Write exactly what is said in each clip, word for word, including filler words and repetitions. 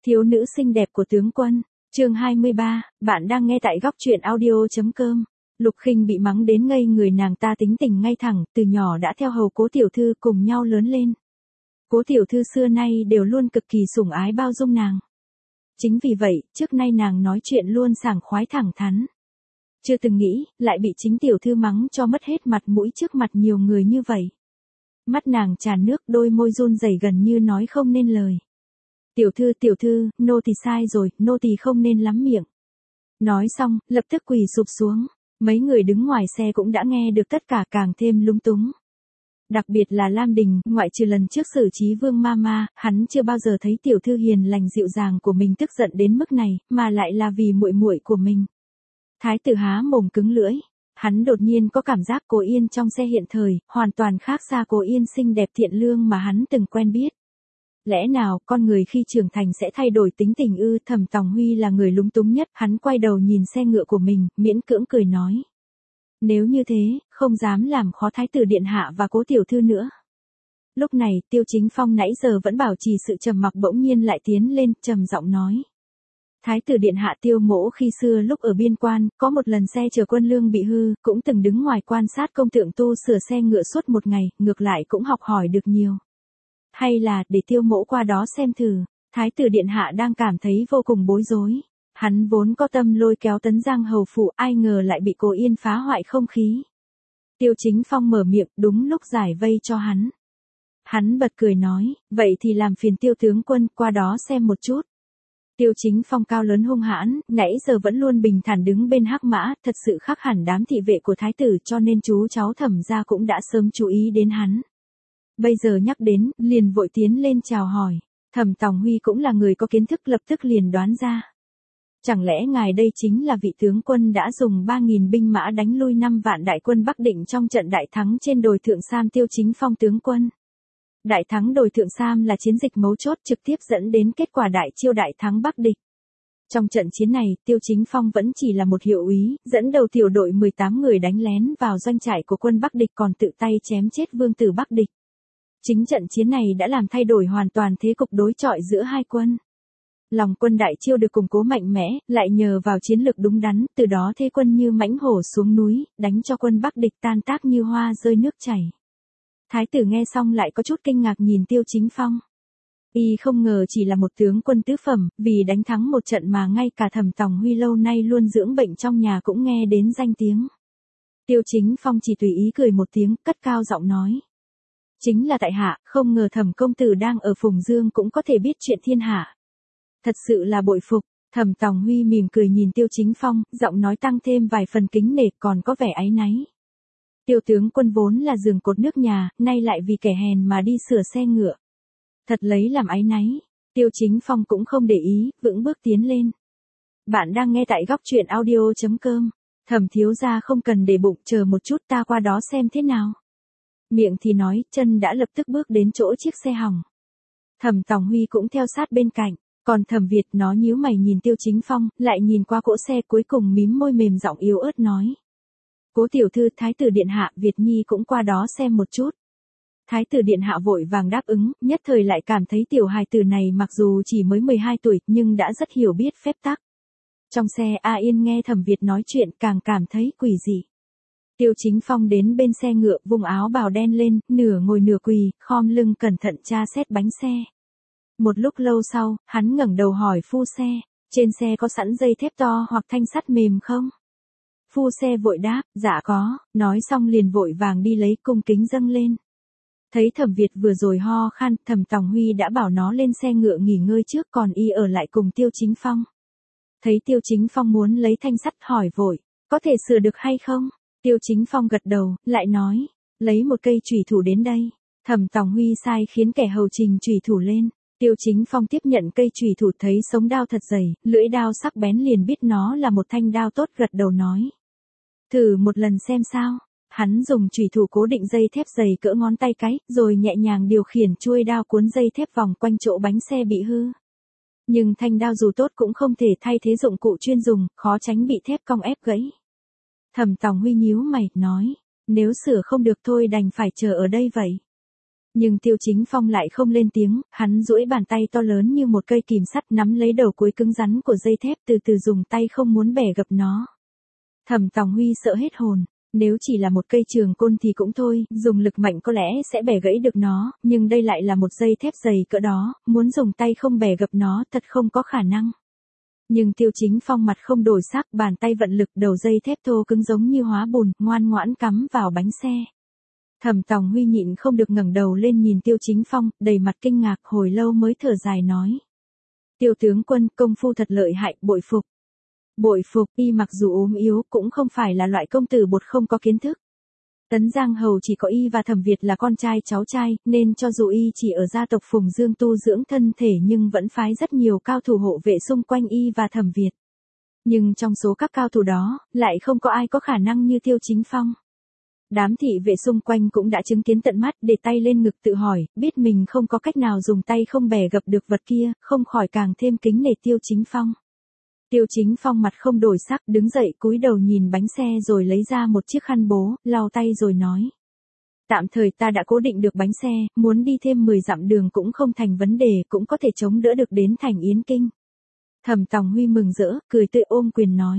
Thiếu nữ xinh đẹp của tướng quân, chương hai mươi ba, bạn đang nghe tại góc truyện audio.com. Lục Khinh bị mắng đến ngây người, nàng ta tính tình ngay thẳng, từ nhỏ đã theo hầu Cố tiểu thư cùng nhau lớn lên. Cố tiểu thư xưa nay đều luôn cực kỳ sủng ái bao dung nàng. Chính vì vậy, trước nay nàng nói chuyện luôn sảng khoái thẳng thắn. Chưa từng nghĩ, lại bị chính tiểu thư mắng cho mất hết mặt mũi trước mặt nhiều người như vậy. Mắt nàng tràn nước, đôi môi run rẩy gần như nói không nên lời. Tiểu thư, tiểu thư, nô tỳ sai rồi, nô tỳ không nên lắm miệng. Nói xong, lập tức quỳ sụp xuống. Mấy người đứng ngoài xe cũng đã nghe được tất cả, càng thêm lúng túng. Đặc biệt là Lam Đình, ngoại trừ lần trước xử trí Vương Mama, hắn chưa bao giờ thấy tiểu thư hiền lành dịu dàng của mình tức giận đến mức này, mà lại là vì muội muội của mình. Thái tử há mồm cứng lưỡi. Hắn đột nhiên có cảm giác Cố Yên trong xe hiện thời, hoàn toàn khác xa Cố Yên xinh đẹp thiện lương mà hắn từng quen biết. Lẽ nào, con người khi trưởng thành sẽ thay đổi tính tình ư? Thẩm Tòng Huy là người lúng túng nhất, hắn quay đầu nhìn xe ngựa của mình, miễn cưỡng cười nói. Nếu như thế, không dám làm khó Thái tử điện hạ và Cố tiểu thư nữa. Lúc này, Tiêu Chính Phong nãy giờ vẫn bảo trì sự trầm mặc bỗng nhiên lại tiến lên, trầm giọng nói. Thái tử điện hạ Tiêu mỗ khi xưa lúc ở biên quan, có một lần xe chở quân lương bị hư, cũng từng đứng ngoài quan sát công tượng tu sửa xe ngựa suốt một ngày, ngược lại cũng học hỏi được nhiều. Hay là, để Tiêu mỗ qua đó xem thử. Thái tử điện hạ đang cảm thấy vô cùng bối rối. Hắn vốn có tâm lôi kéo Tấn Giang hầu phủ, ai ngờ lại bị Cố Yên phá hoại không khí. Tiêu Chính Phong mở miệng, đúng lúc giải vây cho hắn. Hắn bật cười nói, vậy thì làm phiền Tiêu tướng quân qua đó xem một chút. Tiêu Chính Phong cao lớn hung hãn, nãy giờ vẫn luôn bình thản đứng bên hắc mã, thật sự khác hẳn đám thị vệ của thái tử, cho nên chú cháu Thẩm gia cũng đã sớm chú ý đến hắn. Bây giờ nhắc đến, liền vội tiến lên chào hỏi. Thẩm Tòng Huy cũng là người có kiến thức, lập tức liền đoán ra. Chẳng lẽ ngài đây chính là vị tướng quân đã dùng ba nghìn binh mã đánh lui năm vạn đại quân Bắc Định trong trận đại thắng trên đồi Thượng Sam? Tiêu Chính Phong tướng quân. Đại thắng đồi Thượng Sam là chiến dịch mấu chốt trực tiếp dẫn đến kết quả đại chiêu đại thắng Bắc Địch. Trong trận chiến này, Tiêu Chính Phong vẫn chỉ là một hiệu úy, dẫn đầu tiểu đội mười tám người đánh lén vào doanh trại của quân Bắc Địch, còn tự tay chém chết vương tử Bắc Địch. Chính trận chiến này đã làm thay đổi hoàn toàn thế cục đối chọi giữa hai quân. Lòng quân đại chiêu được củng cố mạnh mẽ, lại nhờ vào chiến lược đúng đắn, từ đó thế quân như mãnh hổ xuống núi, đánh cho quân Bắc Địch tan tác như hoa rơi nước chảy. Thái tử nghe xong lại có chút kinh ngạc nhìn Tiêu Chính Phong. Y không ngờ chỉ là một tướng quân tứ phẩm, vì đánh thắng một trận mà ngay cả Thẩm Tòng Huy lâu nay luôn dưỡng bệnh trong nhà cũng nghe đến danh tiếng. Tiêu Chính Phong chỉ tùy ý cười một tiếng, cất cao giọng nói. Chính là tại hạ, không ngờ Thẩm công tử đang ở Phùng Dương cũng có thể biết chuyện thiên hạ. Thật sự là bội phục. Thẩm Tòng Huy mỉm cười nhìn Tiêu Chính Phong, giọng nói tăng thêm vài phần kính nể, còn có vẻ áy náy. Tiêu tướng quân vốn là giường cột nước nhà, nay lại vì kẻ hèn mà đi sửa xe ngựa. Thật lấy làm áy náy. Tiêu Chính Phong cũng không để ý, vững bước tiến lên. Bạn đang nghe tại góc truyện audio.com. Thẩm thiếu gia không cần để bụng, chờ một chút ta qua đó xem thế nào. Miệng thì nói, chân đã lập tức bước đến chỗ chiếc xe hỏng. Thẩm Tòng Huy cũng theo sát bên cạnh, còn Thẩm Việt nó nhíu mày nhìn Tiêu Chính Phong, lại nhìn qua cỗ xe, cuối cùng mím môi mềm giọng yếu ớt nói. Cố tiểu thư, thái tử điện hạ, Việt Nhi cũng qua đó xem một chút. Thái tử điện hạ vội vàng đáp ứng, nhất thời lại cảm thấy tiểu hài tử này mặc dù chỉ mới mười hai tuổi, nhưng đã rất hiểu biết phép tắc. Trong xe A Yên nghe Thẩm Việt nói chuyện càng cảm thấy quỷ dị. Tiêu Chính Phong đến bên xe ngựa, vùng áo bào đen lên, nửa ngồi nửa quỳ, khom lưng cẩn thận tra xét bánh xe. Một lúc lâu sau, hắn ngẩng đầu hỏi phu xe, trên xe có sẵn dây thép to hoặc thanh sắt mềm không? Phu xe vội đáp, dạ có, nói xong liền vội vàng đi lấy, cung kính dâng lên. Thấy Thẩm Việt vừa rồi ho khan, Thẩm Tòng Huy đã bảo nó lên xe ngựa nghỉ ngơi trước, còn y ở lại cùng Tiêu Chính Phong. Thấy Tiêu Chính Phong muốn lấy thanh sắt hỏi vội, có thể sửa được hay không? Tiêu Chính Phong gật đầu, lại nói, lấy một cây chùy thủ đến đây. Thẩm Tòng Huy sai khiến kẻ hầu trình chùy thủ lên. Tiêu Chính Phong tiếp nhận cây chùy thủ, thấy sống đao thật dày, lưỡi đao sắc bén liền biết nó là một thanh đao tốt, gật đầu nói. Thử một lần xem sao. Hắn dùng chùy thủ cố định dây thép dày cỡ ngón tay cái, rồi nhẹ nhàng điều khiển chuôi đao cuốn dây thép vòng quanh chỗ bánh xe bị hư. Nhưng thanh đao dù tốt cũng không thể thay thế dụng cụ chuyên dùng, khó tránh bị thép cong ép gãy. Thẩm Tòng Huy nhíu mày, nói, nếu sửa không được thôi đành phải chờ ở đây vậy. Nhưng Tiêu Chính Phong lại không lên tiếng, hắn duỗi bàn tay to lớn như một cây kìm sắt nắm lấy đầu cuối cứng rắn của dây thép từ từ dùng tay không muốn bẻ gập nó. Thẩm Tòng Huy sợ hết hồn. Nếu chỉ là một cây trường côn thì cũng thôi, dùng lực mạnh có lẽ sẽ bẻ gãy được nó, nhưng đây lại là một dây thép dày cỡ đó, muốn dùng tay không bẻ gập nó thật không có khả năng. Nhưng Tiêu Chính Phong mặt không đổi sắc, bàn tay vận lực, đầu dây thép thô cứng giống như hóa bùn, ngoan ngoãn cắm vào bánh xe. Thẩm Tòng Huy nhịn không được ngẩng đầu lên nhìn Tiêu Chính Phong, đầy mặt kinh ngạc, hồi lâu mới thở dài nói. Tiêu tướng quân, công phu thật lợi hại, bội phục. Bội phục, y mặc dù ốm yếu cũng không phải là loại công tử bột không có kiến thức. Tấn Giang Hầu chỉ có y và Thẩm Việt là con trai cháu trai, nên cho dù y chỉ ở gia tộc Phùng Dương tu dưỡng thân thể nhưng vẫn phái rất nhiều cao thủ hộ vệ xung quanh y và Thẩm Việt. Nhưng trong số các cao thủ đó, lại không có ai có khả năng như Tiêu Chính Phong. Đám thị vệ xung quanh cũng đã chứng kiến tận mắt, để tay lên ngực tự hỏi, biết mình không có cách nào dùng tay không bẻ gập được vật kia, không khỏi càng thêm kính nể Tiêu Chính Phong. Tiêu Chính Phong mặt không đổi sắc, đứng dậy cúi đầu nhìn bánh xe rồi lấy ra một chiếc khăn bố, lau tay rồi nói. Tạm thời ta đã cố định được bánh xe, muốn đi thêm mười dặm đường cũng không thành vấn đề, cũng có thể chống đỡ được đến thành Yến Kinh. Thẩm Tòng Huy mừng rỡ, cười tươi ôm quyền nói.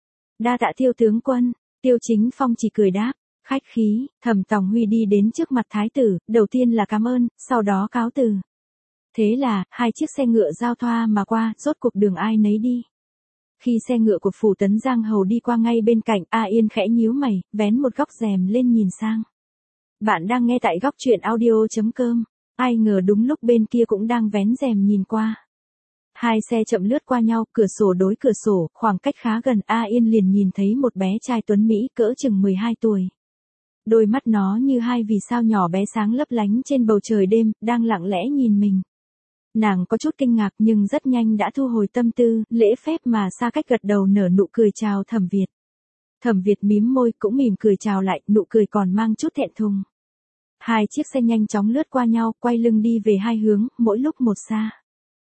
Đa tạ Tiêu tướng quân. Tiêu Chính Phong chỉ cười đáp. Khách khí. Thẩm Tòng Huy đi đến trước mặt thái tử, đầu tiên là cảm ơn, sau đó cáo từ. Thế là, hai chiếc xe ngựa giao thoa mà qua, rốt cuộc đường ai nấy đi. Khi xe ngựa của phủ Tấn Giang Hầu đi qua ngay bên cạnh, A Yên khẽ nhíu mày, vén một góc rèm lên nhìn sang. Bạn đang nghe tại góc truyện audio chấm com. Ai ngờ đúng lúc bên kia cũng đang vén rèm nhìn qua. Hai xe chậm lướt qua nhau, cửa sổ đối cửa sổ, khoảng cách khá gần, A Yên liền nhìn thấy một bé trai tuấn Mỹ cỡ chừng mười hai tuổi. Đôi mắt nó như hai vì sao nhỏ bé sáng lấp lánh trên bầu trời đêm, đang lặng lẽ nhìn mình. Nàng có chút kinh ngạc nhưng rất nhanh đã thu hồi tâm tư, lễ phép mà xa cách gật đầu nở nụ cười chào Thẩm Việt. Thẩm Việt mím môi cũng mỉm cười chào lại, nụ cười còn mang chút thẹn thùng. Hai chiếc xe nhanh chóng lướt qua nhau, quay lưng đi về hai hướng, mỗi lúc một xa.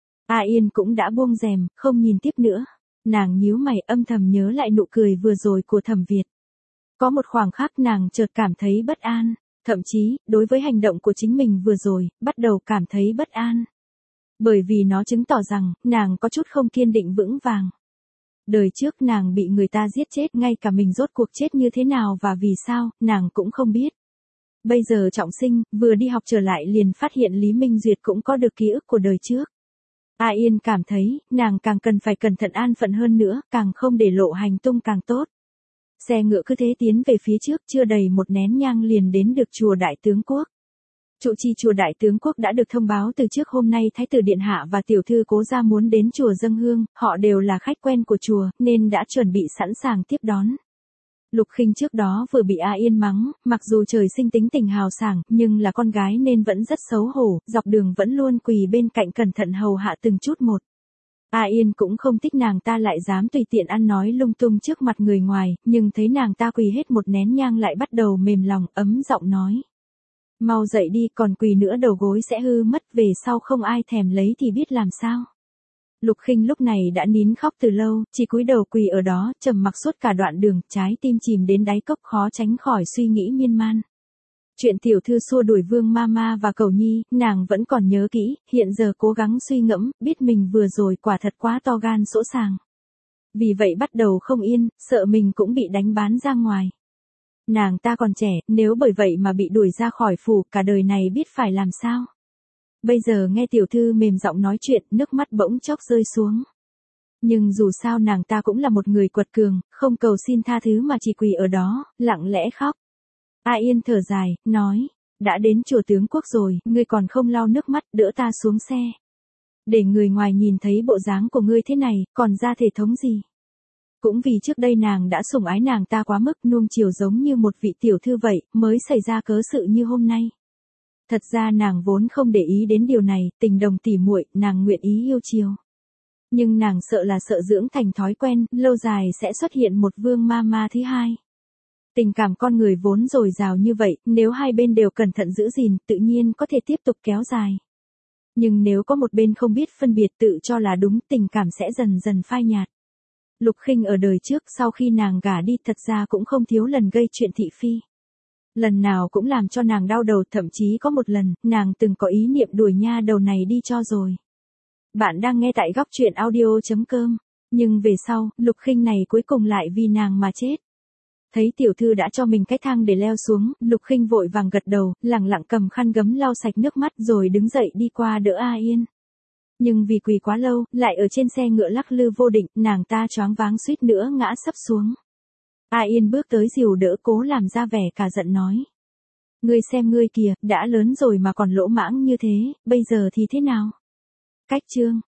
A Yên cũng đã buông rèm, không nhìn tiếp nữa. Nàng nhíu mày âm thầm nhớ lại nụ cười vừa rồi của Thẩm Việt. Có một khoảng khắc nàng chợt cảm thấy bất an, thậm chí, đối với hành động của chính mình vừa rồi, bắt đầu cảm thấy bất an. Bởi vì nó chứng tỏ rằng, nàng có chút không kiên định vững vàng. Đời trước nàng bị người ta giết chết, ngay cả mình rốt cuộc chết như thế nào và vì sao, nàng cũng không biết. Bây giờ trọng sinh, vừa đi học trở lại liền phát hiện Lý Minh Duyệt cũng có được ký ức của đời trước. A Yên cảm thấy, nàng càng cần phải cẩn thận an phận hơn nữa, càng không để lộ hành tung càng tốt. Xe ngựa cứ thế tiến về phía trước, chưa đầy một nén nhang liền đến được chùa Đại Tướng Quốc. Trụ trì chùa Đại Tướng Quốc đã được thông báo từ trước hôm nay Thái tử Điện Hạ và tiểu thư Cố gia muốn đến chùa dâng hương, họ đều là khách quen của chùa, nên đã chuẩn bị sẵn sàng tiếp đón. Lục Khinh trước đó vừa bị A Yên mắng, mặc dù trời sinh tính tình hào sảng, nhưng là con gái nên vẫn rất xấu hổ, dọc đường vẫn luôn quỳ bên cạnh cẩn thận hầu hạ từng chút một. A Yên cũng không thích nàng ta lại dám tùy tiện ăn nói lung tung trước mặt người ngoài, nhưng thấy nàng ta quỳ hết một nén nhang lại bắt đầu mềm lòng, ấm giọng nói. Mau dậy đi, còn quỳ nữa đầu gối sẽ hư mất, về sau không ai thèm lấy thì biết làm sao. Lục Khinh lúc này đã nín khóc từ lâu, chỉ cúi đầu quỳ ở đó, trầm mặc suốt cả đoạn đường, trái tim chìm đến đáy cốc khó tránh khỏi suy nghĩ miên man. Chuyện tiểu thư xua đuổi Vương Mama và Cầu Nhi, nàng vẫn còn nhớ kỹ, hiện giờ cố gắng suy ngẫm, biết mình vừa rồi quả thật quá to gan sỗ sàng. Vì vậy bắt đầu không yên, sợ mình cũng bị đánh bán ra ngoài. Nàng ta còn trẻ, nếu bởi vậy mà bị đuổi ra khỏi phủ, cả đời này biết phải làm sao. Bây giờ nghe tiểu thư mềm giọng nói chuyện, nước mắt bỗng chốc rơi xuống. Nhưng dù sao nàng ta cũng là một người quật cường, không cầu xin tha thứ mà chỉ quỳ ở đó, lặng lẽ khóc. A Yên thở dài, nói, đã đến chùa Tướng Quốc rồi, ngươi còn không lau nước mắt, đỡ ta xuống xe. Để người ngoài nhìn thấy bộ dáng của ngươi thế này, còn ra thể thống gì. Cũng vì trước đây nàng đã sủng ái nàng ta quá mức, nuông chiều giống như một vị tiểu thư vậy, mới xảy ra cớ sự như hôm nay. Thật ra nàng vốn không để ý đến điều này, tình đồng tỉ muội, nàng nguyện ý yêu chiều. Nhưng nàng sợ là sợ dưỡng thành thói quen, lâu dài sẽ xuất hiện một Vương Mama thứ hai. Tình cảm con người vốn dồi dào như vậy, nếu hai bên đều cẩn thận giữ gìn, tự nhiên có thể tiếp tục kéo dài. Nhưng nếu có một bên không biết phân biệt tự cho là đúng, tình cảm sẽ dần dần phai nhạt. Lục Khinh ở đời trước sau khi nàng gả đi thật ra cũng không thiếu lần gây chuyện thị phi. Lần nào cũng làm cho nàng đau đầu, thậm chí có một lần, nàng từng có ý niệm đuổi nha đầu này đi cho rồi. Bạn đang nghe tại góc truyện audio.com. Nhưng về sau, Lục Khinh này cuối cùng lại vì nàng mà chết. Thấy tiểu thư đã cho mình cái thang để leo xuống, Lục Khinh vội vàng gật đầu, lẳng lặng cầm khăn gấm lau sạch nước mắt rồi đứng dậy đi qua đỡ A Yên. Nhưng vì quỳ quá lâu, lại ở trên xe ngựa lắc lư vô định, nàng ta choáng váng suýt nữa ngã sấp xuống. A Yên bước tới dìu đỡ, cố làm ra vẻ cả giận nói. Ngươi xem ngươi kìa, đã lớn rồi mà còn lỗ mãng như thế, bây giờ thì thế nào? Cách chương,